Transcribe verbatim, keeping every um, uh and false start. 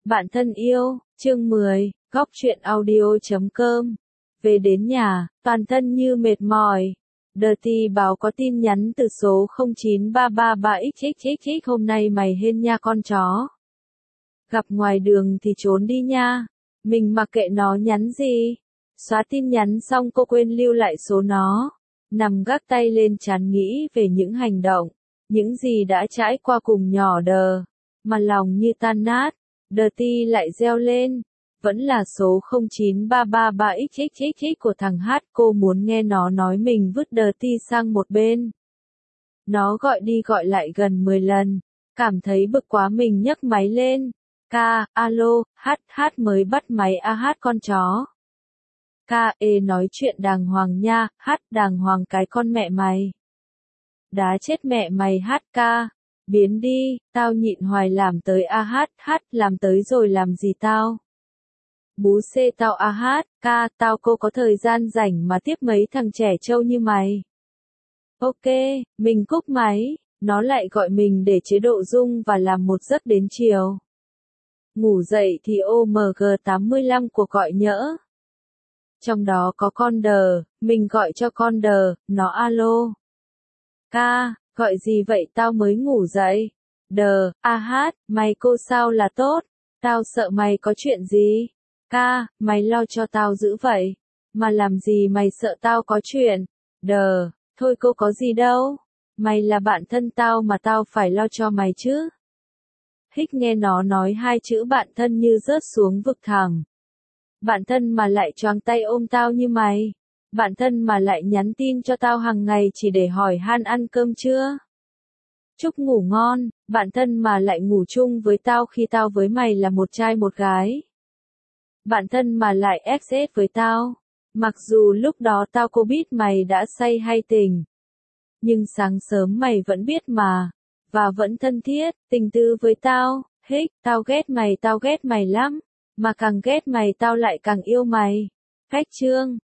Bạn thân yêu, chương mười, góc truyện audio chấm com. Về đến nhà, toàn thân như mệt mỏi. Dirty báo có tin nhắn từ số không chín ba ba ba x x x x hôm nay mày hên nha con chó. Gặp ngoài đường thì trốn đi nha. Mình mặc kệ nó nhắn gì. Xóa tin nhắn xong cô quên lưu lại số nó. Nằm gác tay lên trán nghĩ về những hành động, những gì đã trải qua cùng nhỏ đờ. Mà lòng như tan nát. Dirty lại reo lên. Vẫn là số không chín ba ba ba x x x x của thằng Hát. Cô muốn nghe nó nói mình vứt Dirty sang một bên. Nó gọi đi gọi lại gần mười lần. Cảm thấy bực quá mình nhấc máy lên. Ca, alo, Hát, Hát mới bắt máy a Hát con chó. Ca, ê nói chuyện đàng hoàng nha, Hát đàng hoàng cái con mẹ mày. Đá chết mẹ mày Hát ca. Biến đi, tao nhịn hoài làm tới a hát, Hát làm tới rồi làm gì tao? Bú xê tao a hát, ca, tao cô có thời gian rảnh mà tiếp mấy thằng trẻ trâu như mày. Ok, mình cúp máy, nó lại gọi mình để chế độ rung và làm một giấc đến chiều. Ngủ dậy thì ô em giê tám mươi lăm cuộc gọi nhỡ. Trong đó có con đờ, mình gọi cho con đờ, nó alo. Ca, gọi gì vậy tao mới ngủ dậy. Đờ, a hát, mày cô sao là tốt. Tao sợ mày có chuyện gì. Ca, mày lo cho tao dữ vậy. Mà làm gì mày sợ tao có chuyện. Đờ, thôi cô có gì đâu. Mày là bạn thân tao mà tao phải lo cho mày chứ. Hích nghe nó nói hai chữ bạn thân như rớt xuống vực thẳm. Bạn thân mà lại choàng tay ôm tao như mày. Bạn thân mà lại nhắn tin cho tao hàng ngày chỉ để hỏi han ăn cơm chưa. Chúc ngủ ngon, bạn thân mà lại ngủ chung với tao khi tao với mày là một trai một gái. Bạn thân mà lại ép ét với tao. Mặc dù lúc đó tao có biết mày đã say hay tình. Nhưng sáng sớm mày vẫn biết mà. Và vẫn thân thiết, tình tư với tao. Hích, tao ghét mày tao ghét mày lắm. Mà càng ghét mày tao lại càng yêu mày. Cách chương.